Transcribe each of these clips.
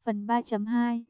Phần 3.2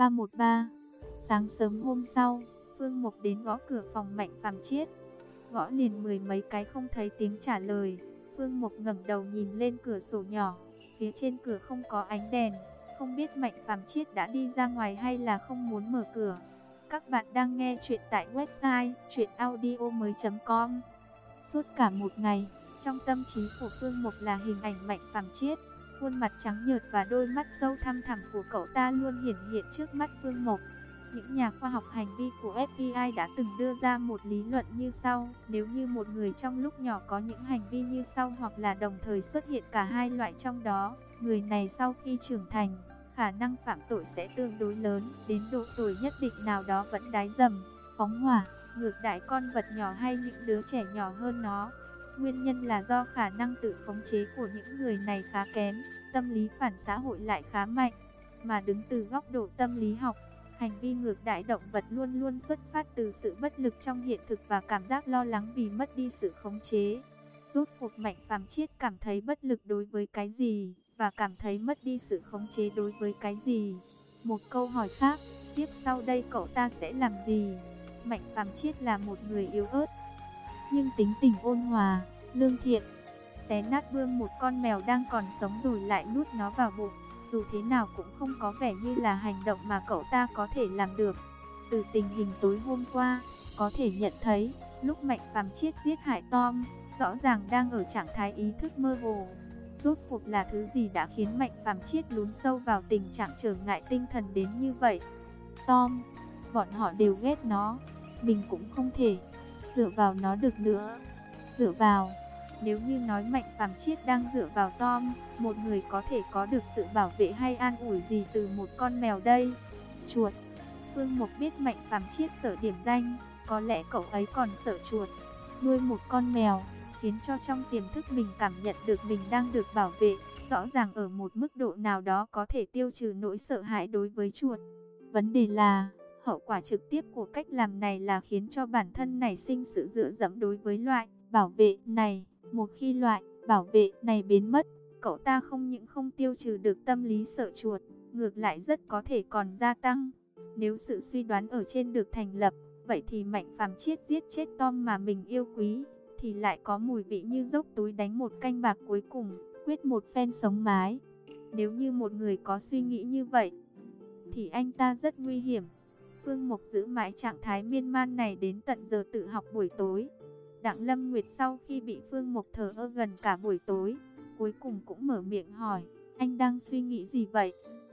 313. Sáng sớm hôm sau, Phương Mộc đến gõ cửa phòng Mạnh Phàm Chiết. Gõ liền mười mấy cái không thấy tiếng trả lời. Phương Mộc ngẩng đầu nhìn lên cửa sổ nhỏ. Phía trên cửa không có ánh đèn. Không biết Mạnh Phàm Chiết đã đi ra ngoài hay là không muốn mở cửa. Các bạn đang nghe chuyện tại website chuyenaudio.com. Suốt cả một ngày, trong tâm trí của Phương Mộc là hình ảnh Mạnh Phàm Chiết. Khuôn mặt trắng nhợt và đôi mắt sâu thăm thẳm của cậu ta luôn hiển hiện trước mắt Phương Mộc. Những nhà khoa học hành vi của FBI đã từng đưa ra một lý luận như sau: nếu như một người trong lúc nhỏ có những hành vi như sau hoặc là đồng thời xuất hiện cả hai loại trong đó, người này sau khi trưởng thành, khả năng phạm tội sẽ tương đối lớn, đến độ tuổi nhất định nào đó vẫn đái dầm, phóng hỏa, ngược đãi con vật nhỏ hay những đứa trẻ nhỏ hơn nó. Nguyên nhân là do khả năng tự khống chế của những người này khá kém, tâm lý phản xã hội lại khá mạnh. Mà đứng từ góc độ tâm lý học, hành vi ngược đãi động vật luôn luôn xuất phát từ sự bất lực trong hiện thực và cảm giác lo lắng vì mất đi sự khống chế. Rốt cuộc Mạnh Phàm Chiết cảm thấy bất lực đối với cái gì, và cảm thấy mất đi sự khống chế đối với cái gì? Một câu hỏi khác, tiếp sau đây cậu ta sẽ làm gì? Mạnh Phàm Chiết là một người yếu ớt, nhưng tính tình ôn hòa, lương thiện. Xé nát bươm một con mèo đang còn sống rồi lại nuốt nó vào bụng, dù thế nào cũng không có vẻ như là hành động mà cậu ta có thể làm được. Từ tình hình tối hôm qua, có thể nhận thấy, lúc Mạnh Phàm Chiết giết hại Tom, rõ ràng đang ở trạng thái ý thức mơ hồ. Rốt cuộc là thứ gì đã khiến Mạnh Phàm Chiết lún sâu vào tình trạng trở ngại tinh thần đến như vậy? Tom, bọn họ đều ghét nó, mình cũng không thể dựa vào nó được nữa. Dựa vào? Nếu như nói Mạnh Phàm Chiết đang dựa vào Tom, một người có thể có được sự bảo vệ hay an ủi gì từ một con mèo đây? Chuột. Phương Mộc biết Mạnh Phàm Chiết sợ điểm danh, có lẽ cậu ấy còn sợ chuột. Nuôi một con mèo, khiến cho trong tiềm thức mình cảm nhận được mình đang được bảo vệ, rõ ràng ở một mức độ nào đó có thể tiêu trừ nỗi sợ hãi đối với chuột. Vấn đề là, hậu quả trực tiếp của cách làm này là khiến cho bản thân nảy sinh sự dựa dẫm đối với loại bảo vệ này. Một khi loại bảo vệ này biến mất, cậu ta không những không tiêu trừ được tâm lý sợ chuột, ngược lại rất có thể còn gia tăng. Nếu sự suy đoán ở trên được thành lập, vậy thì Mạnh Phàm Chiết giết chết Tom mà mình yêu quý, thì lại có mùi vị như dốc túi đánh một canh bạc cuối cùng, quyết một phen sống mái. Nếu như một người có suy nghĩ như vậy, thì anh ta rất nguy hiểm. Phương Mộc giữ mãi trạng thái miên man này đến tận giờ tự học buổi tối. Đặng Lâm Nguyệt sau khi bị Phương Mộc thờ ơ gần cả buổi tối, cuối cùng cũng mở miệng hỏi, anh đang suy nghĩ gì vậy?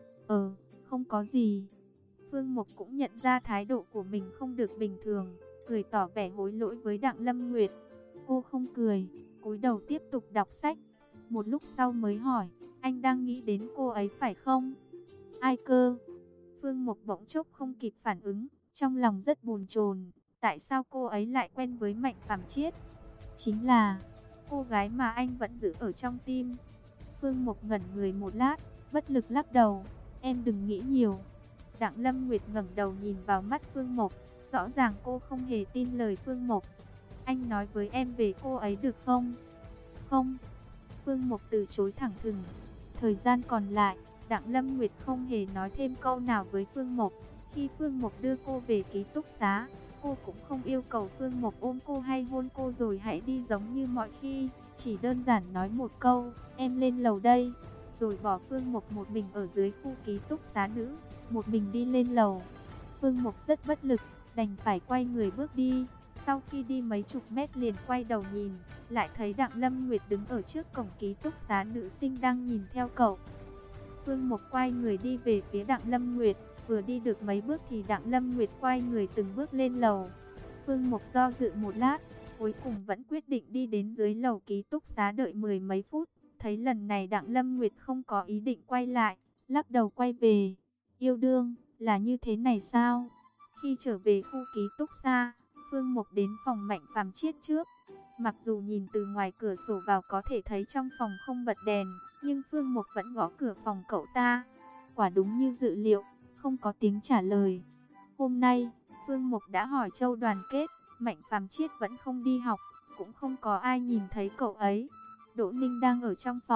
Không có gì. Phương Mộc cũng nhận ra thái độ của mình không được bình thường, cười tỏ vẻ hối lỗi với Đặng Lâm Nguyệt. Cô không cười, cúi đầu tiếp tục đọc sách. Một lúc sau mới hỏi, anh đang nghĩ đến cô ấy phải không? Ai cơ? Phương Mộc bỗng chốc không kịp phản ứng, trong lòng rất bồn chồn. Tại sao cô ấy lại quen với Mạnh Phàm Chiết? Chính là cô gái mà anh vẫn giữ ở trong tim. Phương Mộc ngẩn người một lát, bất lực lắc đầu. Em đừng nghĩ nhiều. Đặng Lâm Nguyệt ngẩng đầu nhìn vào mắt Phương Mộc, rõ ràng cô không hề tin lời Phương Mộc. Anh nói với em về cô ấy được không? Không. Phương Mộc từ chối thẳng thừng. Thời gian còn lại, Đặng Lâm Nguyệt không hề nói thêm câu nào với Phương Mộc. Khi Phương Mộc đưa cô về ký túc xá, cô cũng không yêu cầu Phương Mộc ôm cô hay hôn cô rồi hãy đi giống như mọi khi. Chỉ đơn giản nói một câu, em lên lầu đây. Rồi bỏ Phương Mộc một mình ở dưới khu ký túc xá nữ, một mình đi lên lầu. Phương Mộc rất bất lực, đành phải quay người bước đi. Sau khi đi mấy chục mét liền quay đầu nhìn, lại thấy Đặng Lâm Nguyệt đứng ở trước cổng ký túc xá nữ sinh đang nhìn theo cậu. Phương Mộc quay người đi về phía Đặng Lâm Nguyệt, vừa đi được mấy bước thì Đặng Lâm Nguyệt quay người từng bước lên lầu. Phương Mộc do dự một lát, cuối cùng vẫn quyết định đi đến dưới lầu ký túc xá đợi mười mấy phút. Thấy lần này Đặng Lâm Nguyệt không có ý định quay lại, lắc đầu quay về. Yêu đương, là như thế này sao? Khi trở về khu ký túc xá, Phương Mộc đến phòng Mạnh Phàm Chiết trước. Mặc dù nhìn từ ngoài cửa sổ vào có thể thấy trong phòng không bật đèn, nhưng Phương Mộc vẫn gõ cửa phòng cậu ta. Quả đúng như dự liệu, không có tiếng trả lời. Hôm nay, Phương Mộc đã hỏi Châu Đoàn Kết, Mạnh Phàm Chiết vẫn không đi học, cũng không có ai nhìn thấy cậu ấy. Đỗ Ninh đang ở trong phòng,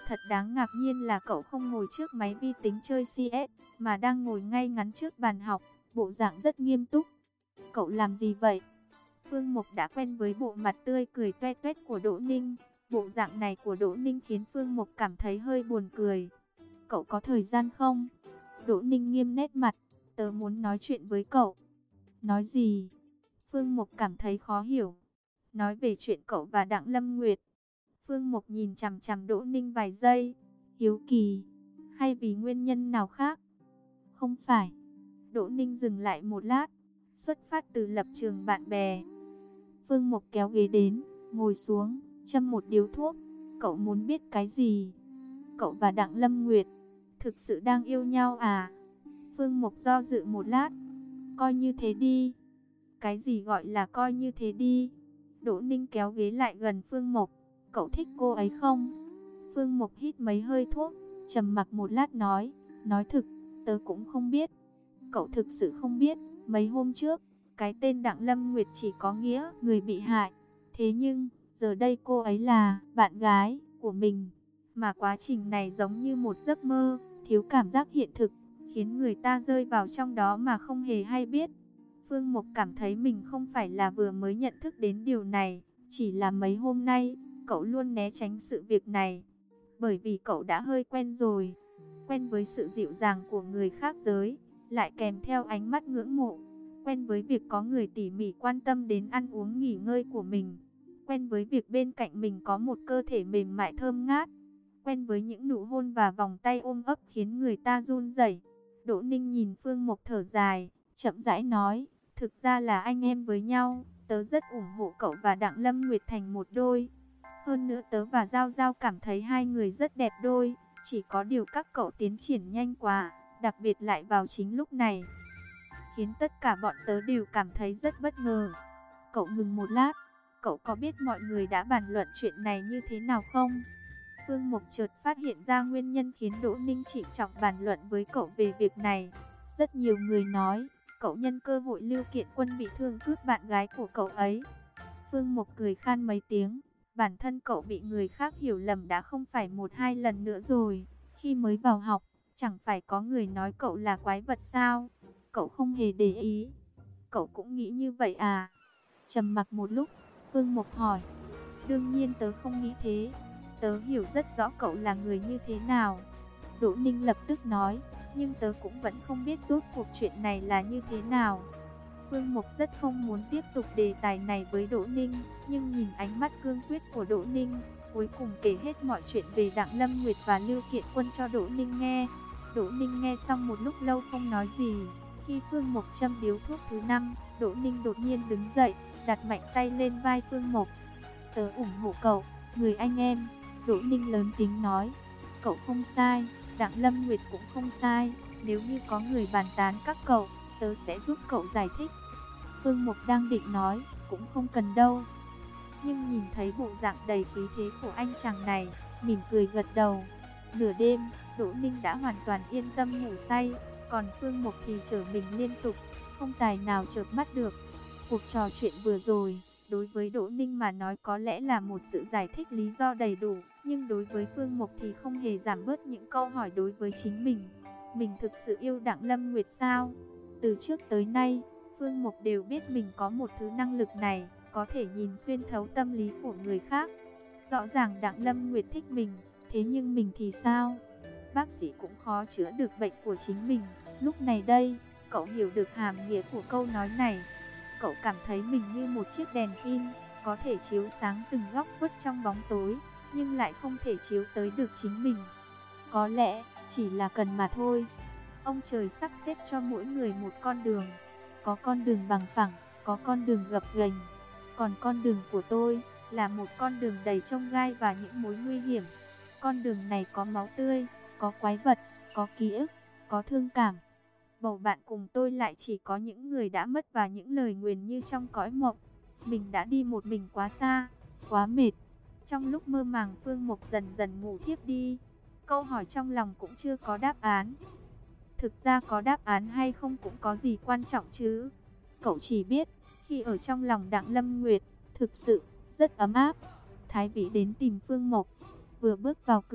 Thật đáng ngạc nhiên là cậu không ngồi trước máy vi tính chơi CS, mà đang ngồi ngay ngắn trước bàn học, bộ dạng rất nghiêm túc. Cậu làm gì vậy? Phương Mục đã quen với bộ mặt tươi cười toe toét của Đỗ Ninh. Bộ dạng này của Đỗ Ninh khiến Phương Mục cảm thấy hơi buồn cười. Cậu có thời gian không? Đỗ Ninh nghiêm nét mặt. Tớ muốn nói chuyện với cậu. Nói gì? Phương Mục cảm thấy khó hiểu. Nói về chuyện cậu và Đặng Lâm Nguyệt. Phương Mục nhìn chằm chằm Đỗ Ninh vài giây. Hiếu kỳ. Hay vì nguyên nhân nào khác? Không phải. Đỗ Ninh dừng lại một lát. Xuất phát từ lập trường bạn bè. Phương Mục kéo ghế đến, ngồi xuống, châm một điếu thuốc. Cậu muốn biết cái gì? Cậu và Đặng Lâm Nguyệt thực sự đang yêu nhau à? Phương Mục do dự một lát. Coi như thế đi. Cái gì gọi là coi như thế đi? Đỗ Ninh kéo ghế lại gần Phương Mục. Cậu thích cô ấy không? Phương Mục hít mấy hơi thuốc, trầm mặc một lát nói thực, tớ cũng không biết. Cậu thực sự không biết? Mấy hôm trước, cái tên Đặng Lâm Nguyệt chỉ có nghĩa người bị hại. Thế nhưng, giờ đây cô ấy là bạn gái của mình. Mà quá trình này giống như một giấc mơ, thiếu cảm giác hiện thực, khiến người ta rơi vào trong đó mà không hề hay biết. Phương Mục cảm thấy mình không phải là vừa mới nhận thức đến điều này, chỉ là mấy hôm nay, cậu luôn né tránh sự việc này. Bởi vì cậu đã hơi quen rồi, quen với sự dịu dàng của người khác giới, lại kèm theo ánh mắt ngưỡng mộ. Quen với việc có người tỉ mỉ quan tâm đến ăn uống nghỉ ngơi của mình. Quen với việc bên cạnh mình có một cơ thể mềm mại thơm ngát. Quen với những nụ hôn và vòng tay ôm ấp khiến người ta run rẩy. Đỗ Ninh nhìn Phương Mục thở dài, chậm rãi nói, thực ra là anh em với nhau, tớ rất ủng hộ cậu và Đặng Lâm Nguyệt thành một đôi. Hơn nữa tớ và Giao Giao cảm thấy hai người rất đẹp đôi, chỉ có điều các cậu tiến triển nhanh quá, đặc biệt lại vào chính lúc này, khiến tất cả bọn tớ đều cảm thấy rất bất ngờ. Cậu ngừng một lát, cậu có biết mọi người đã bàn luận chuyện này như thế nào không? Phương Mục chợt phát hiện ra nguyên nhân khiến Đỗ Ninh trịnh trọng bàn luận với cậu về việc này. Rất nhiều người nói, cậu nhân cơ hội Lưu Kiện Quân bị thương cướp bạn gái của cậu ấy. Phương Mục cười khan mấy tiếng, bản thân cậu bị người khác hiểu lầm đã không phải một hai lần nữa rồi. Khi mới vào học, chẳng phải có người nói cậu là quái vật sao? Cậu không hề để ý. Cậu cũng nghĩ như vậy à? Trầm mặc một lúc, Phương Mục hỏi. Đương nhiên tớ không nghĩ thế. Tớ hiểu rất rõ cậu là người như thế nào. Đỗ Ninh lập tức nói, nhưng tớ cũng vẫn không biết rốt cuộc chuyện này là như thế nào. Phương Mục rất không muốn tiếp tục đề tài này với Đỗ Ninh, nhưng nhìn ánh mắt cương quyết của Đỗ Ninh, cuối cùng kể hết mọi chuyện về Đặng Lâm Nguyệt và Lưu Kiện Quân cho Đỗ Ninh nghe. Đỗ Ninh nghe xong một lúc lâu không nói gì. Khi Phương Mục châm điếu thuốc thứ 5, Đỗ Ninh đột nhiên đứng dậy, đặt mạnh tay lên vai Phương Mục. Tớ ủng hộ cậu, người anh em. Đỗ Ninh lớn tiếng nói, cậu không sai, Đặng Lâm Nguyệt cũng không sai. Nếu như có người bàn tán các cậu, tớ sẽ giúp cậu giải thích. Phương Mục đang định nói, cũng không cần đâu. Nhưng nhìn thấy bộ dạng đầy khí thế của anh chàng này, mỉm cười gật đầu. Nửa đêm, Đỗ Ninh đã hoàn toàn yên tâm ngủ say, còn Phương Mục thì trở mình liên tục, không tài nào chợp mắt được. Cuộc trò chuyện vừa rồi, đối với Đỗ Ninh mà nói có lẽ là một sự giải thích lý do đầy đủ, nhưng đối với Phương Mục thì không hề giảm bớt những câu hỏi đối với chính mình. Mình thực sự yêu Đặng Lâm Nguyệt sao? Từ trước tới nay, Phương Mục đều biết mình có một thứ năng lực này, có thể nhìn xuyên thấu tâm lý của người khác. Rõ ràng Đặng Lâm Nguyệt thích mình, thế nhưng mình thì sao? Bác sĩ cũng khó chữa được bệnh của chính mình. Lúc này đây, cậu hiểu được hàm nghĩa của câu nói này. Cậu cảm thấy mình như một chiếc đèn pin, có thể chiếu sáng từng góc khuất trong bóng tối, nhưng lại không thể chiếu tới được chính mình. Có lẽ, chỉ là cần mà thôi. Ông trời sắp xếp cho mỗi người một con đường. Có con đường bằng phẳng, có con đường gập ghềnh. Còn con đường của tôi là một con đường đầy chông gai và những mối nguy hiểm. Con đường này có máu tươi, có quái vật, có ký ức, có thương cảm. Bầu bạn cùng tôi lại chỉ có những người đã mất và những lời nguyền như trong cõi mộng. Mình đã đi một mình quá xa, quá mệt. Trong lúc mơ màng, Phương Mục dần dần ngủ thiếp đi. Câu hỏi trong lòng cũng chưa có đáp án. Thực ra có đáp án hay không cũng có gì quan trọng chứ. Cậu chỉ biết, khi ở trong lòng Đặng Lâm Nguyệt, thực sự rất ấm áp. Thái Vĩ đến tìm Phương Mục. Vừa bước vào cửa,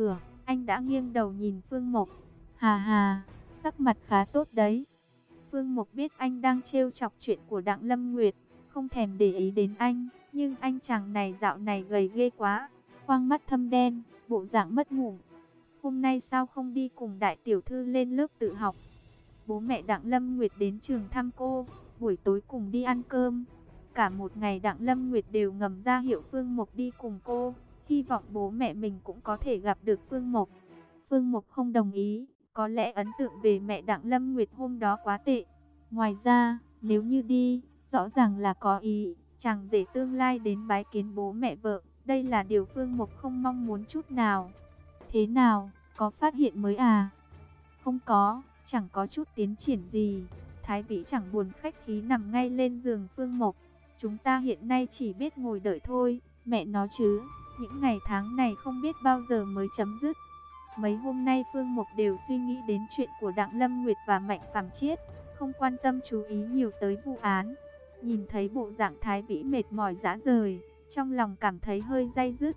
Anh đã nghiêng đầu nhìn Phương Mộc. Hà hà, sắc mặt khá tốt đấy. Phương Mộc biết anh đang trêu chọc chuyện của Đặng Lâm Nguyệt, không thèm để ý đến anh. Nhưng anh chàng này dạo này gầy ghê quá, khoang mắt thâm đen, bộ dạng mất ngủ. Hôm nay sao không đi cùng đại tiểu thư lên lớp tự học? Bố mẹ Đặng Lâm Nguyệt đến trường thăm cô, buổi tối cùng đi ăn cơm. Cả một ngày Đặng Lâm Nguyệt đều ngầm ra hiệu Phương Mộc đi cùng cô, hy vọng bố mẹ mình cũng có thể gặp được Phương Mộc. Phương Mộc không đồng ý, có lẽ ấn tượng về mẹ Đặng Lâm Nguyệt hôm đó quá tệ. Ngoài ra, nếu như đi, rõ ràng là có ý, chàng rể tương lai đến bái kiến bố mẹ vợ. Đây là điều Phương Mộc không mong muốn chút nào. Thế nào, có phát hiện mới à? Không có, chẳng có chút tiến triển gì. Thái Vĩ chẳng buồn khách khí nằm ngay lên giường Phương Mộc. Chúng ta hiện nay chỉ biết ngồi đợi thôi, mẹ nó chứ. Những ngày tháng này không biết bao giờ mới chấm dứt. Mấy hôm nay Phương Mộc đều suy nghĩ đến chuyện của Đặng Lâm Nguyệt và Mạnh Phàm Chiết, không quan tâm chú ý nhiều tới vụ án. Nhìn thấy bộ dạng Thái Vĩ mệt mỏi rã rời, trong lòng cảm thấy hơi day dứt.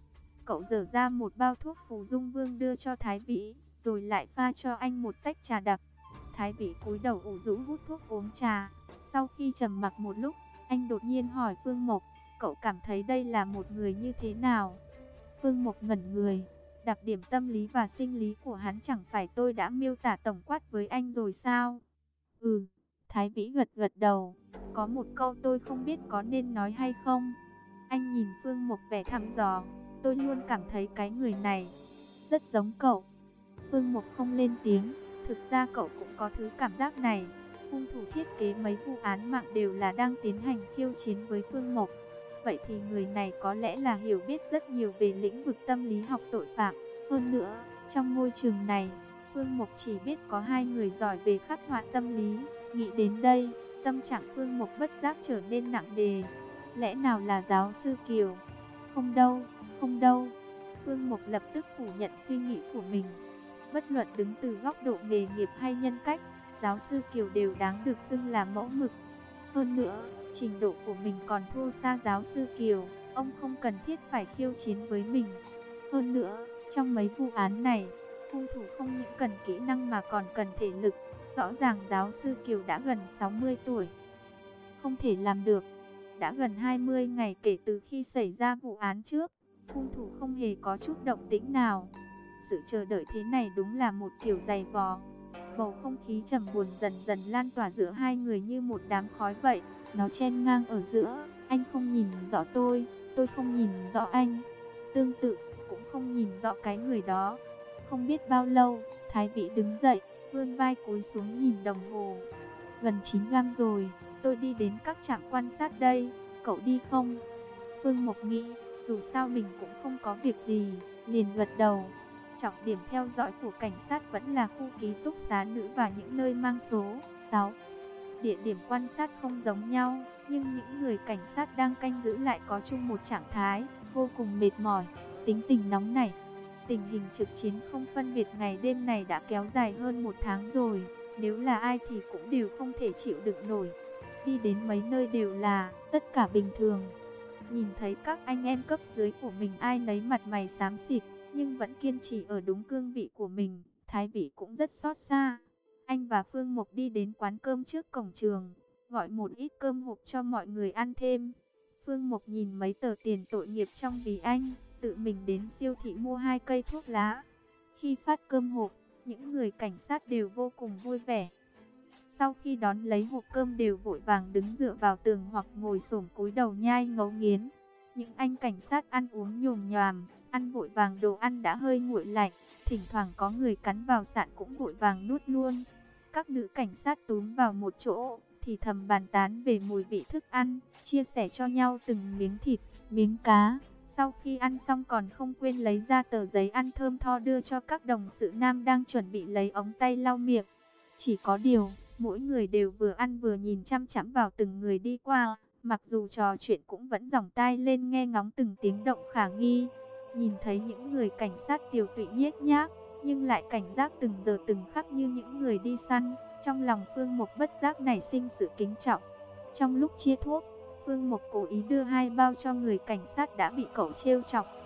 Cậu dở ra một bao thuốc phù dung vương đưa cho Thái Vĩ, rồi lại pha cho anh một tách trà đặc. Thái Vĩ cúi đầu ủ rũ hút thuốc uống trà. Sau khi trầm mặc một lúc, anh đột nhiên hỏi Phương Mộc, cậu cảm thấy đây là một người như thế nào? Phương Mộc ngẩn người, đặc điểm tâm lý và sinh lý của hắn chẳng phải tôi đã miêu tả tổng quát với anh rồi sao? Ừ, Thái Vĩ gật gật đầu, có một câu tôi không biết có nên nói hay không. Anh nhìn Phương Mộc vẻ thăm dò, tôi luôn cảm thấy cái người này rất giống cậu. Phương Mộc không lên tiếng, thực ra cậu cũng có thứ cảm giác này. Hung thủ thiết kế mấy vụ án mạng đều là đang tiến hành khiêu chiến với Phương Mộc. Vậy thì người này có lẽ là hiểu biết rất nhiều về lĩnh vực tâm lý học tội phạm. Hơn nữa, trong môi trường này, Phương Mộc chỉ biết có hai người giỏi về khắc họa tâm lý. Nghĩ đến đây, tâm trạng Phương Mộc bất giác trở nên nặng nề. Lẽ nào là giáo sư Kiều? Không đâu, không đâu. Phương Mộc lập tức phủ nhận suy nghĩ của mình. Bất luận đứng từ góc độ nghề nghiệp hay nhân cách, giáo sư Kiều đều đáng được xưng là mẫu mực. Hơn nữa, trình độ của mình còn thua xa giáo sư Kiều, ông không cần thiết phải khiêu chiến với mình. Hơn nữa, trong mấy vụ án này, hung thủ không những cần kỹ năng mà còn cần thể lực. Rõ ràng giáo sư Kiều đã gần 60 tuổi. Không thể làm được. Đã gần 20 ngày kể từ khi xảy ra vụ án trước, hung thủ không hề có chút động tĩnh nào. Sự chờ đợi thế này đúng là một kiểu dày vò. Bầu không khí trầm buồn dần dần lan tỏa giữa hai người như một đám khói vậy. Nó chen ngang ở giữa, anh không nhìn rõ tôi không nhìn rõ anh. Tương tự, cũng không nhìn rõ cái người đó. Không biết bao lâu, Thái Vĩ đứng dậy, vươn vai cúi xuống nhìn đồng hồ. Gần 9 gam rồi, tôi đi đến các trạm quan sát đây, cậu đi không? Phương Mộc nghĩ, dù sao mình cũng không có việc gì, liền gật đầu. Trọng điểm theo dõi của cảnh sát vẫn là khu ký túc xá nữ và những nơi mang số 6. Địa điểm quan sát không giống nhau, nhưng những người cảnh sát đang canh giữ lại có chung một trạng thái, vô cùng mệt mỏi, tính tình nóng nảy. Tình hình trực chiến không phân biệt ngày đêm này đã kéo dài hơn 1 tháng rồi, nếu là ai thì cũng đều không thể chịu đựng nổi. Đi đến mấy nơi đều là tất cả bình thường. Nhìn thấy các anh em cấp dưới của mình ai nấy mặt mày xám xịt, nhưng vẫn kiên trì ở đúng cương vị của mình, Thái Vĩ cũng rất xót xa. Anh và Phương Mộc đi đến quán cơm trước cổng trường, gọi một ít cơm hộp cho mọi người ăn thêm. Phương Mộc nhìn mấy tờ tiền tội nghiệp trong ví anh, tự mình đến siêu thị mua 2 cây thuốc lá. Khi phát cơm hộp, những người cảnh sát đều vô cùng vui vẻ. Sau khi đón lấy hộp cơm đều vội vàng đứng dựa vào tường hoặc ngồi xổm cúi đầu nhai ngấu nghiến. Những anh cảnh sát ăn uống nhồm nhoàm, ăn vội vàng đồ ăn đã hơi nguội lạnh, thỉnh thoảng có người cắn vào sạn cũng vội vàng nuốt luôn. Các nữ cảnh sát túm vào một chỗ, thì thầm bàn tán về mùi vị thức ăn, chia sẻ cho nhau từng miếng thịt, miếng cá. Sau khi ăn xong còn không quên lấy ra tờ giấy ăn thơm tho đưa cho các đồng sự nam đang chuẩn bị lấy ống tay lau miệng. Chỉ có điều, mỗi người đều vừa ăn vừa nhìn chăm chăm vào từng người đi qua, mặc dù trò chuyện cũng vẫn dòng tai lên nghe ngóng từng tiếng động khả nghi. Nhìn thấy những người cảnh sát tiều tụy nhếch nhác, nhưng lại cảnh giác từng giờ từng khắc như những người đi săn, trong lòng Phương Mộc bất giác nảy sinh sự kính trọng. Trong lúc chia thuốc, Phương Mộc cố ý đưa 2 bao cho người cảnh sát đã bị cậu trêu chọc.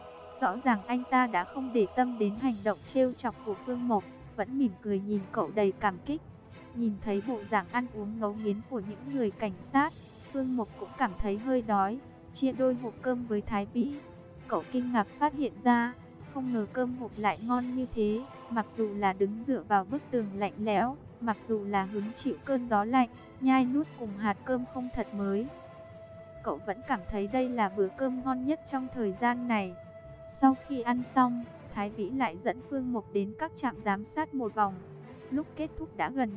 Rõ ràng anh ta đã không để tâm đến hành động trêu chọc của Phương Mộc, vẫn mỉm cười nhìn cậu đầy cảm kích. Nhìn thấy bộ dạng ăn uống ngấu nghiến của những người cảnh sát, Phương Mộc cũng cảm thấy hơi đói, chia đôi hộp cơm với Thái Vĩ. Cậu kinh ngạc phát hiện ra, không ngờ cơm hộp lại ngon như thế, mặc dù là đứng dựa vào bức tường lạnh lẽo, mặc dù là hứng chịu cơn gió lạnh, nhai nuốt cùng hạt cơm không thật mới. Cậu vẫn cảm thấy đây là bữa cơm ngon nhất trong thời gian này. Sau khi ăn xong, Thái Vĩ lại dẫn Phương Mộc đến các trạm giám sát một vòng. Lúc kết thúc đã gần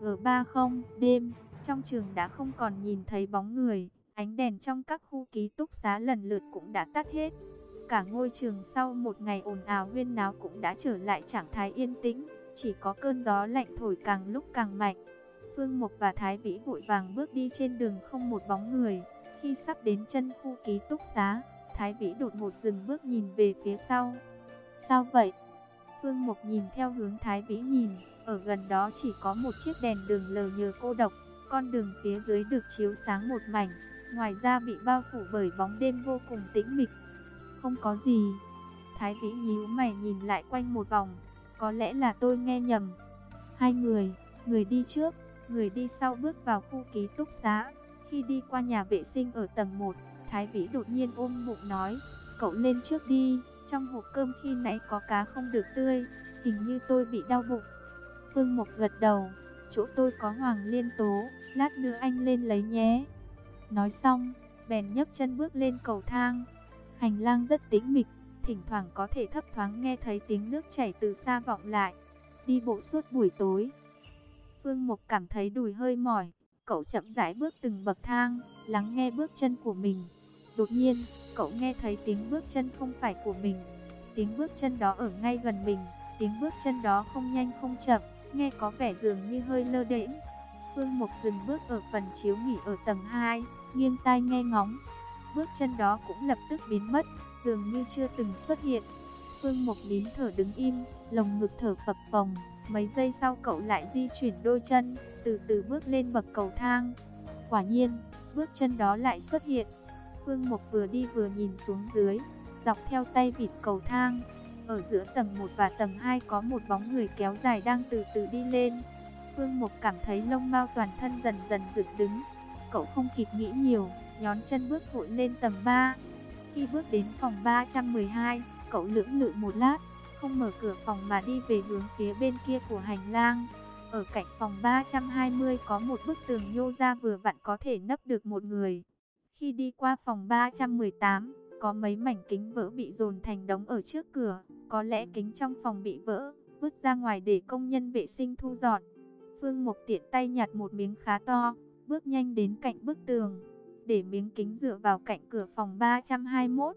11h30 đêm, trong trường đã không còn nhìn thấy bóng người, ánh đèn trong các khu ký túc xá lần lượt cũng đã tắt hết. Cả ngôi trường sau một ngày ồn ào huyên náo cũng đã trở lại trạng thái yên tĩnh, chỉ có cơn gió lạnh thổi càng lúc càng mạnh. Phương Mộc và Thái Vĩ vội vàng bước đi trên đường không một bóng người. Khi sắp đến chân khu ký túc xá, Thái Vĩ đột ngột dừng bước nhìn về phía sau. Sao vậy? Phương Mộc nhìn theo hướng Thái Vĩ nhìn, ở gần đó chỉ có một chiếc đèn đường lờ nhờ cô độc, con đường phía dưới được chiếu sáng một mảnh, ngoài ra bị bao phủ bởi bóng đêm vô cùng tĩnh mịch. Không có gì. Thái Vĩ nhíu mày nhìn lại quanh một vòng, có lẽ là tôi nghe nhầm. Hai người, người đi trước, người đi sau bước vào khu ký túc xá. Khi đi qua nhà vệ sinh ở tầng 1, Thái Vĩ đột nhiên ôm bụng nói, cậu lên trước đi, trong hộp cơm khi nãy có cá không được tươi, hình như tôi bị đau bụng. Phương Mộc gật đầu, chỗ tôi có hoàng liên tố, lát nữa anh lên lấy nhé. Nói xong, bèn nhấc chân bước lên cầu thang. Hành lang rất tĩnh mịch, thỉnh thoảng có thể thấp thoáng nghe thấy tiếng nước chảy từ xa vọng lại. Đi bộ suốt buổi tối, Phương Mộc cảm thấy đùi hơi mỏi. Cậu chậm rãi bước từng bậc thang, lắng nghe bước chân của mình. Đột nhiên, cậu nghe thấy tiếng bước chân không phải của mình. Tiếng bước chân đó ở ngay gần mình. Tiếng bước chân đó không nhanh không chậm, nghe có vẻ dường như hơi lơ đễnh. Phương Mộc dừng bước ở phần chiếu nghỉ ở tầng 2, nghiêng tai nghe ngóng. Bước chân đó cũng lập tức biến mất, dường như chưa từng xuất hiện. Phương Mộc nín thở đứng im, lồng ngực thở phập phồng. Mấy giây sau cậu lại di chuyển đôi chân, từ từ bước lên bậc cầu thang. Quả nhiên, bước chân đó lại xuất hiện. Phương Mộc vừa đi vừa nhìn xuống dưới, dọc theo tay vịt cầu thang. Ở giữa tầng 1 và tầng 2 có một bóng người kéo dài đang từ từ đi lên. Phương Mộc cảm thấy lông mao toàn thân dần dần dựng đứng. Cậu không kịp nghĩ nhiều, nhón chân bước vội lên tầng 3. Khi bước đến phòng 312, cậu lưỡng lự một lát, không mở cửa phòng mà đi về hướng phía bên kia của hành lang. Ở cạnh phòng 320 có một bức tường nhô ra vừa vặn có thể nấp được một người. Khi đi qua phòng 318, có mấy mảnh kính vỡ bị dồn thành đống ở trước cửa. Có lẽ kính trong phòng bị vỡ, vứt ra ngoài để công nhân vệ sinh thu dọn. Phương Mộc tiện tay nhặt một miếng khá to, bước nhanh đến cạnh bức tường, để miếng kính dựa vào cạnh cửa phòng 321,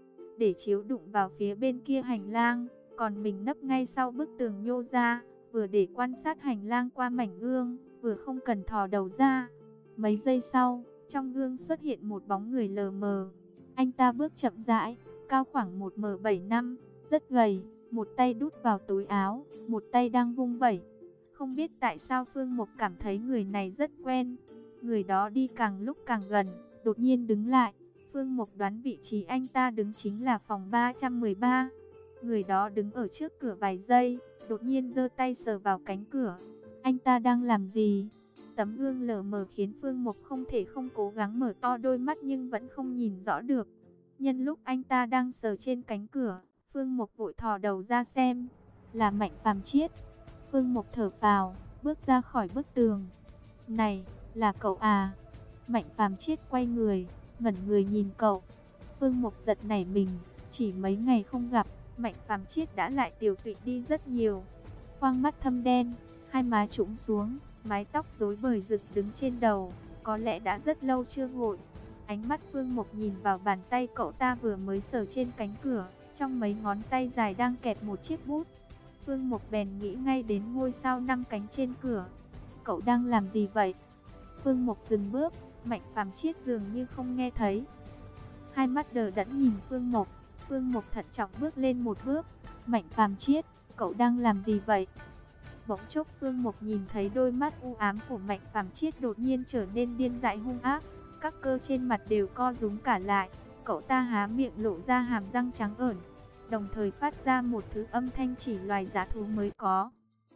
để chiếu đụng vào phía bên kia hành lang. Còn mình nấp ngay sau bức tường nhô ra, vừa để quan sát hành lang qua mảnh gương, vừa không cần thò đầu ra. Mấy giây sau, trong gương xuất hiện một bóng người lờ mờ. Anh ta bước chậm rãi, cao khoảng 1m75, rất gầy, một tay đút vào túi áo, một tay đang vung vẩy. Không biết tại sao Phương Mộc cảm thấy người này rất quen. Người đó đi càng lúc càng gần, đột nhiên đứng lại. Phương Mộc đoán vị trí anh ta đứng chính là phòng 313. Người đó đứng ở trước cửa vài giây, đột nhiên giơ tay sờ vào cánh cửa. Anh ta đang làm gì? Tấm gương lờ mờ khiến Phương Mộc không thể không cố gắng mở to đôi mắt nhưng vẫn không nhìn rõ được. Nhân lúc anh ta đang sờ trên cánh cửa, Phương Mộc vội thò đầu ra xem. Là Mạnh Phàm Chiết. Phương Mộc thở phào, bước ra khỏi bức tường. Này, là cậu à? Mạnh Phàm Chiết quay người, ngẩn người nhìn cậu. Phương Mộc giật nảy mình, chỉ mấy ngày không gặp, Mạnh Phàm Chiết đã lại tiều tụy đi rất nhiều. Khoang mắt thâm đen, hai má trũng xuống, mái tóc rối bời dựng đứng trên đầu, có lẽ đã rất lâu chưa gội. Ánh mắt Phương Mộc nhìn vào bàn tay cậu ta vừa mới sờ trên cánh cửa, trong mấy ngón tay dài đang kẹp một chiếc bút. Phương Mộc bèn nghĩ ngay đến ngôi sao 5 cánh trên cửa. Cậu đang làm gì vậy? Phương Mộc dừng bước, Mạnh Phàm Chiết dường như không nghe thấy. Hai mắt đờ đẫn nhìn Phương Mộc. Phương Mộc thận trọng bước lên một bước. Mạnh Phàm Chiết, cậu đang làm gì vậy? Bỗng chốc Phương Mộc nhìn thấy đôi mắt u ám của Mạnh Phàm Chiết đột nhiên trở nên điên dại hung ác. Các cơ trên mặt đều co rúm cả lại. Cậu ta há miệng lộ ra hàm răng trắng ởn. đồng thời phát ra một thứ âm thanh chỉ loài dã thú mới có.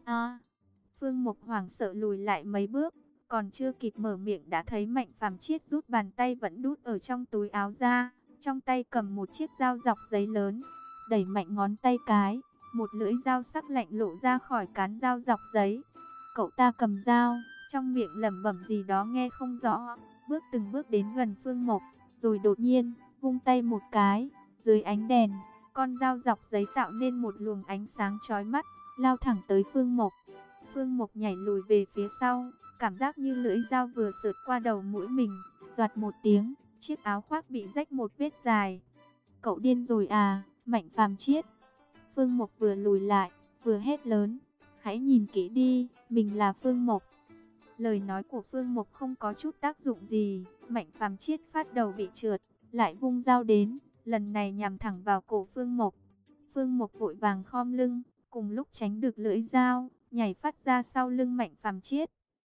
Phương Mộc hoảng sợ lùi lại mấy bước, còn chưa kịp mở miệng đã thấy Mạnh Phàm Chiết rút bàn tay vẫn đút ở trong túi áo ra, trong tay cầm một chiếc dao dọc giấy lớn, đẩy mạnh ngón tay cái, một lưỡi dao sắc lạnh lộ ra khỏi cán dao dọc giấy. Cậu ta cầm dao, trong miệng lẩm bẩm gì đó nghe không rõ, bước từng bước đến gần Phương Mộc, rồi đột nhiên vung tay một cái, dưới ánh đèn, con dao dọc giấy tạo nên một luồng ánh sáng chói mắt, lao thẳng tới Phương Mộc. Phương Mộc nhảy lùi về phía sau, cảm giác như lưỡi dao vừa sượt qua đầu mũi mình, doạt một tiếng, chiếc áo khoác bị rách một vết dài. Cậu điên rồi à, Mạnh Phàm Chiết. Phương Mộc vừa lùi lại, vừa hét lớn, hãy nhìn kỹ đi, mình là Phương Mộc. Lời nói của Phương Mộc không có chút tác dụng gì, Mạnh Phàm Chiết phát đầu bị trượt, lại vung dao đến, lần này nhằm thẳng vào cổ Phương Mộc. Phương Mộc vội vàng khom lưng, cùng lúc tránh được lưỡi dao, nhảy phát ra sau lưng Mạnh Phàm Chiết,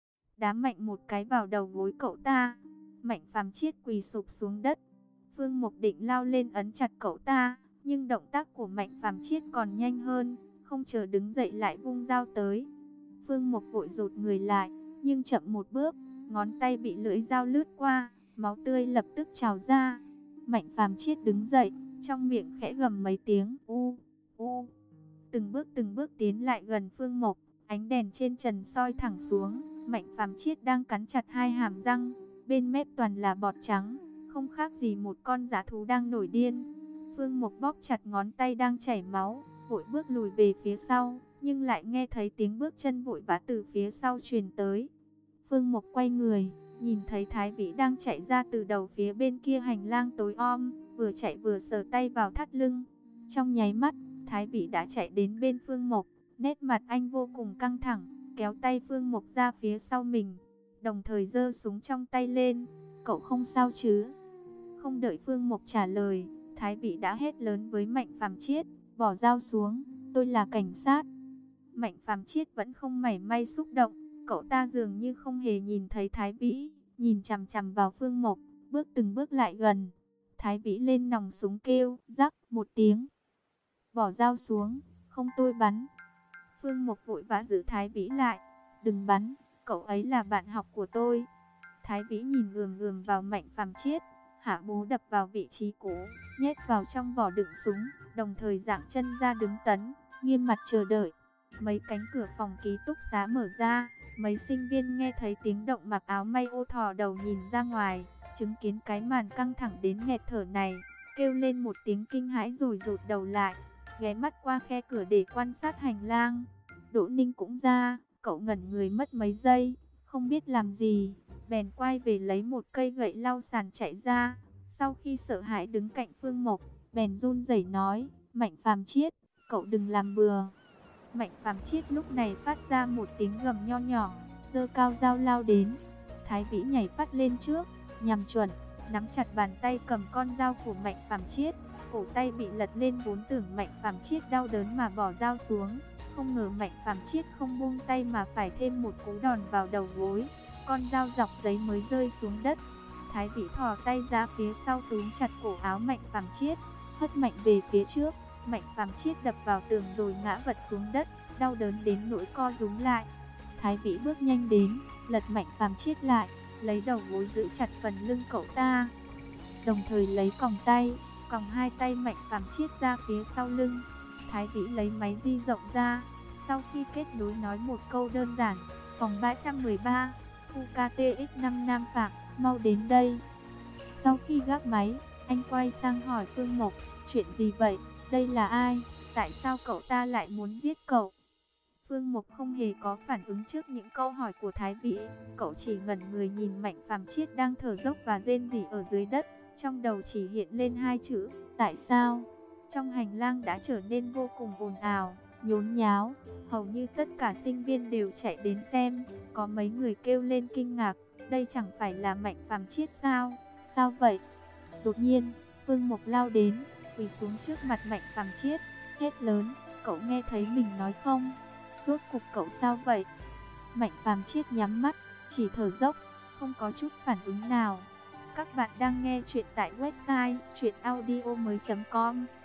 đá mạnh một cái vào đầu gối cậu ta. Mạnh Phàm Chiết quỳ sụp xuống đất. Phương Mộc định lao lên ấn chặt cậu ta, nhưng động tác của Mạnh Phàm Chiết còn nhanh hơn, không chờ đứng dậy lại vung dao tới. Phương Mộc vội rụt người lại, nhưng chậm một bước, ngón tay bị lưỡi dao lướt qua, máu tươi lập tức trào ra. Mạnh Phàm Chiết đứng dậy, trong miệng khẽ gầm mấy tiếng u u, từng bước tiến lại gần Phương Mộc. Ánh đèn trên trần soi thẳng xuống, Mạnh Phàm Chiết đang cắn chặt hai hàm răng, bên mép toàn là bọt trắng, không khác gì một con dã thú đang nổi điên. Phương Mộc bóp chặt ngón tay đang chảy máu, vội bước lùi về phía sau, nhưng lại nghe thấy tiếng bước chân vội vã từ phía sau truyền tới. Phương Mộc quay người, nhìn thấy Thái Vĩ đang chạy ra từ đầu phía bên kia hành lang tối om, vừa chạy vừa sờ tay vào thắt lưng. Trong nháy mắt, Thái Vĩ đã chạy đến bên Phương Mộc, nét mặt anh vô cùng căng thẳng, kéo tay Phương Mộc ra phía sau mình, đồng thời giơ súng trong tay lên. Cậu không sao chứ? Không đợi Phương Mộc trả lời, Thái Vĩ đã hét lớn với Mạnh Phàm Chiết, bỏ dao xuống, tôi là cảnh sát. Mạnh Phàm Chiết vẫn không mảy may xúc động, cậu ta dường như không hề nhìn thấy Thái Vĩ, nhìn chằm chằm vào Phương Mộc, bước từng bước lại gần. Thái Vĩ lên nòng súng kêu, rắc một tiếng, bỏ dao xuống, không tôi bắn. Phương Mộc vội vã giữ Thái Vĩ lại, đừng bắn, cậu ấy là bạn học của tôi. Thái Vĩ nhìn gườm gườm vào Mạnh Phàm Chiết, hạ búa đập vào vị trí cũ, nhét vào trong vỏ đựng súng, đồng thời giãng chân ra đứng tấn, nghiêm mặt chờ đợi. Mấy cánh cửa phòng ký túc xá mở ra, mấy sinh viên nghe thấy tiếng động mặc áo may ô thò đầu nhìn ra ngoài, chứng kiến cái màn căng thẳng đến nghẹt thở này, kêu lên một tiếng kinh hãi rồi rụt đầu lại, ghé mắt qua khe cửa để quan sát hành lang. Đỗ Ninh cũng ra, cậu ngẩn người mất mấy giây, không biết làm gì, bèn quay về lấy một cây gậy lau sàn chạy ra. Sau khi sợ hãi đứng cạnh Phương Mộc, bèn run rẩy nói, Mạnh Phàm Chiết, cậu đừng làm bừa. Mạnh Phàm Chiết lúc này phát ra một tiếng gầm nho nhỏ, giơ cao dao lao đến. Thái Vĩ nhảy phát lên trước, nhằm chuẩn, nắm chặt bàn tay cầm con dao của Mạnh Phàm Chiết. Cổ tay bị lật lên vốn tưởng Mạnh Phàm Chiết đau đớn mà bỏ dao xuống, không ngờ Mạnh Phàm Chiết không buông tay mà phải thêm một cú đòn vào đầu gối, con dao dọc giấy mới rơi xuống đất. Thái Vĩ thò tay ra phía sau túm chặt cổ áo Mạnh Phàm Chiết, hất mạnh về phía trước. Mạnh Phàm Chiết đập vào tường rồi ngã vật xuống đất, đau đớn đến nỗi co rúm lại. Thái Vĩ bước nhanh đến, lật Mạnh Phàm Chiết lại, lấy đầu gối giữ chặt phần lưng cậu ta, đồng thời lấy còng tay, còng hai tay Mạnh Phàm Chiết ra phía sau lưng. Thái Vĩ lấy máy di động ra, sau khi kết nối nói một câu đơn giản, phòng 313, khu KTX5 Nam Phạm, mau đến đây. Sau khi gác máy, anh quay sang hỏi Phương Mộc, chuyện gì vậy, đây là ai, tại sao cậu ta lại muốn giết cậu? Phương Mộc không hề có phản ứng trước những câu hỏi của Thái Vĩ, cậu chỉ ngẩn người nhìn Mạnh Phàm Chiết đang thở dốc và rên rỉ ở dưới đất, trong đầu chỉ hiện lên hai chữ, tại sao? Trong hành lang đã trở nên vô cùng ồn ào, nhốn nháo, hầu như tất cả sinh viên đều chạy đến xem, có mấy người kêu lên kinh ngạc, đây chẳng phải là Mạnh Phàm Chiết sao? Sao vậy? Đột nhiên, Phương Mộc lao đến, quỳ xuống trước mặt Mạnh Phàm Chiết, hét lớn, cậu nghe thấy mình nói không? Rốt cục cậu sao vậy? Mạnh Phàm Chiết nhắm mắt, chỉ thở dốc, không có chút phản ứng nào. Các bạn đang nghe chuyện tại website chuyenaudio.com.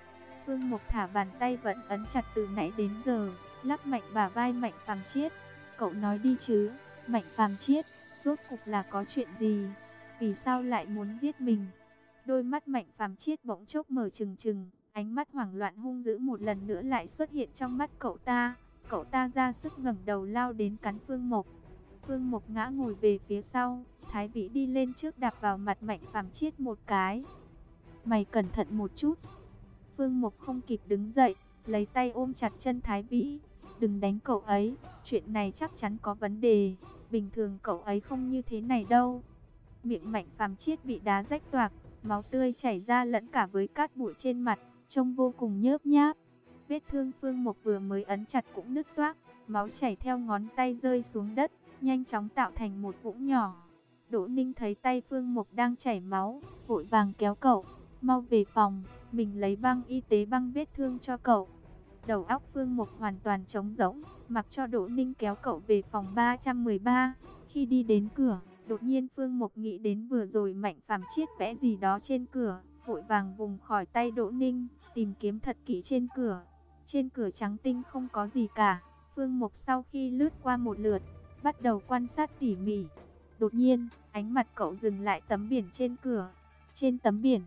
Phương Mục thả bàn tay vẫn ấn chặt từ nãy đến giờ, lắc mạnh bả vai Mạnh Phàm Chiết. Cậu nói đi chứ, Mạnh Phàm Chiết, rốt cục là có chuyện gì? Vì sao lại muốn giết mình? Đôi mắt Mạnh Phàm Chiết bỗng chốc mở trừng trừng, ánh mắt hoảng loạn hung dữ một lần nữa lại xuất hiện trong mắt cậu ta. Cậu ta ra sức ngẩng đầu lao đến cắn Phương Mục. Phương Mục ngã ngồi về phía sau, Thái Vĩ đi lên trước đạp vào mặt Mạnh Phàm Chiết một cái. Mày cẩn thận một chút. Phương Mục không kịp đứng dậy, lấy tay ôm chặt chân Thái Vĩ. Đừng đánh cậu ấy, chuyện này chắc chắn có vấn đề. Bình thường cậu ấy không như thế này đâu. Miệng Mạnh Phàm Chiết bị đá rách toạc, máu tươi chảy ra lẫn cả với cát bụi trên mặt, trông vô cùng nhớp nháp. Vết thương Phương Mục vừa mới ấn chặt cũng nứt toác, máu chảy theo ngón tay rơi xuống đất, nhanh chóng tạo thành một vũng nhỏ. Đỗ Ninh thấy tay Phương Mục đang chảy máu, vội vàng kéo cậu, mau về phòng, mình lấy băng y tế băng vết thương cho cậu. Đầu óc Phương Mục hoàn toàn trống rỗng, mặc cho Đỗ Ninh kéo cậu về phòng 313. Khi đi đến cửa, đột nhiên Phương Mục nghĩ đến vừa rồi Mạnh Phàm Chiết vẽ gì đó trên cửa, vội vàng vùng khỏi tay Đỗ Ninh, tìm kiếm thật kỹ trên cửa. Trên cửa trắng tinh không có gì cả. Phương Mục sau khi lướt qua một lượt, bắt đầu quan sát tỉ mỉ. Đột nhiên, ánh mặt cậu dừng lại tấm biển trên cửa. Trên tấm biển,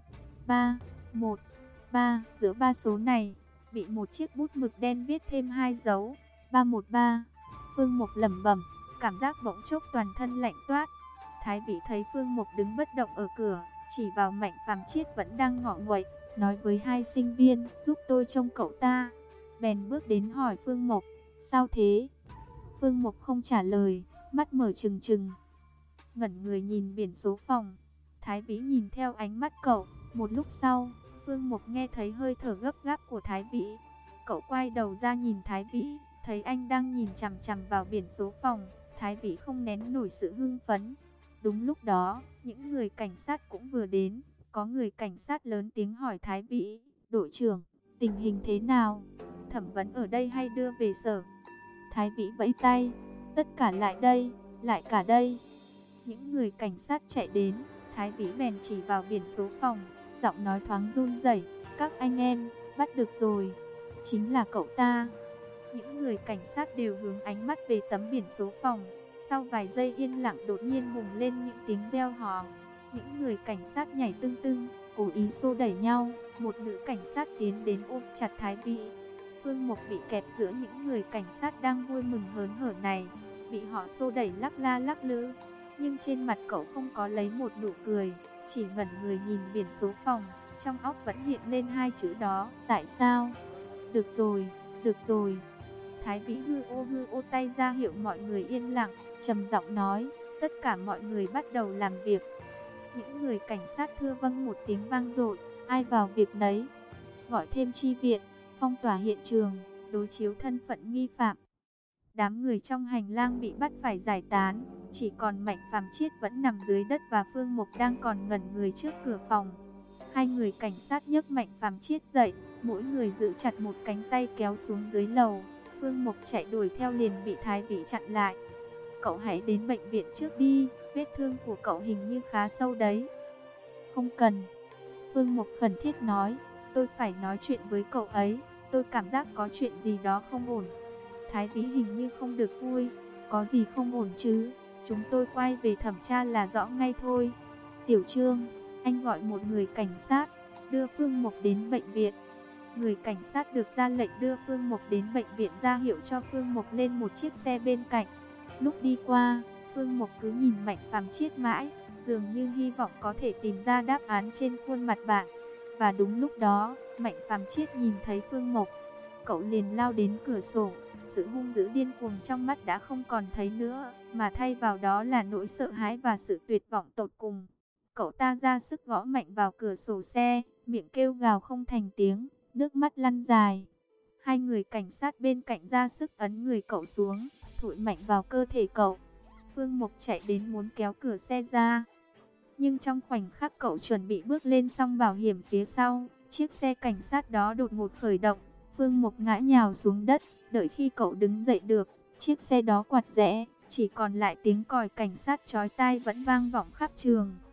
313, giữa ba số này, bị một chiếc bút mực đen viết thêm hai dấu, 313. Phương Mục lẩm bẩm, cảm giác bỗng chốc toàn thân lạnh toát. Thái Vĩ thấy Phương Mục đứng bất động ở cửa, chỉ vào Mạnh Phàm Chiết vẫn đang ngọ nguậy, nói với hai sinh viên, giúp tôi trông cậu ta. Bèn bước đến hỏi Phương Mục, sao thế? Phương Mục không trả lời, mắt mở trừng trừng, ngẩn người nhìn biển số phòng. Thái Vĩ nhìn theo ánh mắt cậu, một lúc sau, Phương Mục nghe thấy hơi thở gấp gáp của Thái Vĩ. Cậu quay đầu ra nhìn Thái Vĩ, thấy anh đang nhìn chằm chằm vào biển số phòng. Thái Vĩ không nén nổi sự hưng phấn. Đúng lúc đó, những người cảnh sát cũng vừa đến. Có người cảnh sát lớn tiếng hỏi Thái Vĩ, đội trưởng, tình hình thế nào? Thẩm vấn ở đây hay đưa về sở? Thái Vĩ vẫy tay, tất cả lại đây, lại cả đây. Những người cảnh sát chạy đến, Thái Vĩ bèn chỉ vào biển số phòng, giọng nói thoáng run rẩy, các anh em, bắt được rồi, chính là cậu ta. Những người cảnh sát đều hướng ánh mắt về tấm biển số phòng. Sau vài giây yên lặng đột nhiên bùng lên những tiếng reo hò. Những người cảnh sát nhảy tưng tưng, cố ý xô đẩy nhau. Một nữ cảnh sát tiến đến ôm chặt Thái Vĩ. Phương Mục bị kẹp giữa những người cảnh sát đang vui mừng hớn hở này, bị họ xô đẩy lắc la lắc lư. Nhưng trên mặt cậu không có lấy một nụ cười, chỉ ngẩn người nhìn biển số phòng, trong óc vẫn hiện lên hai chữ đó, tại sao? Được rồi, được rồi. Thái Vĩ hư ô tay ra hiệu mọi người yên lặng, trầm giọng nói, tất cả mọi người bắt đầu làm việc. Những người cảnh sát thưa vâng một tiếng vang dội, ai vào việc nấy. Gọi thêm chi viện, phong tỏa hiện trường, đối chiếu thân phận nghi phạm. Đám người trong hành lang bị bắt phải giải tán, chỉ còn Mạnh Phàm Chiết vẫn nằm dưới đất và Phương Mục đang còn ngẩn người trước cửa phòng. Hai người cảnh sát nhấc Mạnh Phàm Chiết dậy, mỗi người giữ chặt một cánh tay kéo xuống dưới lầu. Phương Mục chạy đuổi theo liền bị Thái Vĩ chặn lại. Cậu hãy đến bệnh viện trước đi, vết thương của cậu hình như khá sâu đấy. Không cần. Phương Mục khẩn thiết nói, tôi phải nói chuyện với cậu ấy, tôi cảm giác có chuyện gì đó không ổn. Thái Vĩ hình như không được vui, có gì không ổn chứ, chúng tôi quay về thẩm tra là rõ ngay thôi. Tiểu Trương, anh gọi một người cảnh sát, đưa Phương Mục đến bệnh viện. Người cảnh sát được ra lệnh đưa Phương Mục đến bệnh viện, ra hiệu cho Phương Mục lên một chiếc xe bên cạnh. Lúc đi qua, Phương Mục cứ nhìn Mạnh Phàm Chiết mãi, dường như hy vọng có thể tìm ra đáp án trên khuôn mặt bạn. Và đúng lúc đó, Mạnh Phàm Chiết nhìn thấy Phương Mục, cậu liền lao đến cửa sổ. Sự hung dữ điên cuồng trong mắt đã không còn thấy nữa, mà thay vào đó là nỗi sợ hãi và sự tuyệt vọng tột cùng. Cậu ta ra sức gõ mạnh vào cửa sổ xe, miệng kêu gào không thành tiếng, nước mắt lăn dài. Hai người cảnh sát bên cạnh ra sức ấn người cậu xuống, thổi mạnh vào cơ thể cậu. Phương Mục chạy đến muốn kéo cửa xe ra, nhưng trong khoảnh khắc cậu chuẩn bị bước lên song bảo hiểm phía sau, chiếc xe cảnh sát đó đột ngột khởi động. Phương Mục ngã nhào xuống đất, đợi khi cậu đứng dậy được, chiếc xe đó quặt rẽ, chỉ còn lại tiếng còi cảnh sát chói tai vẫn vang vọng khắp trường.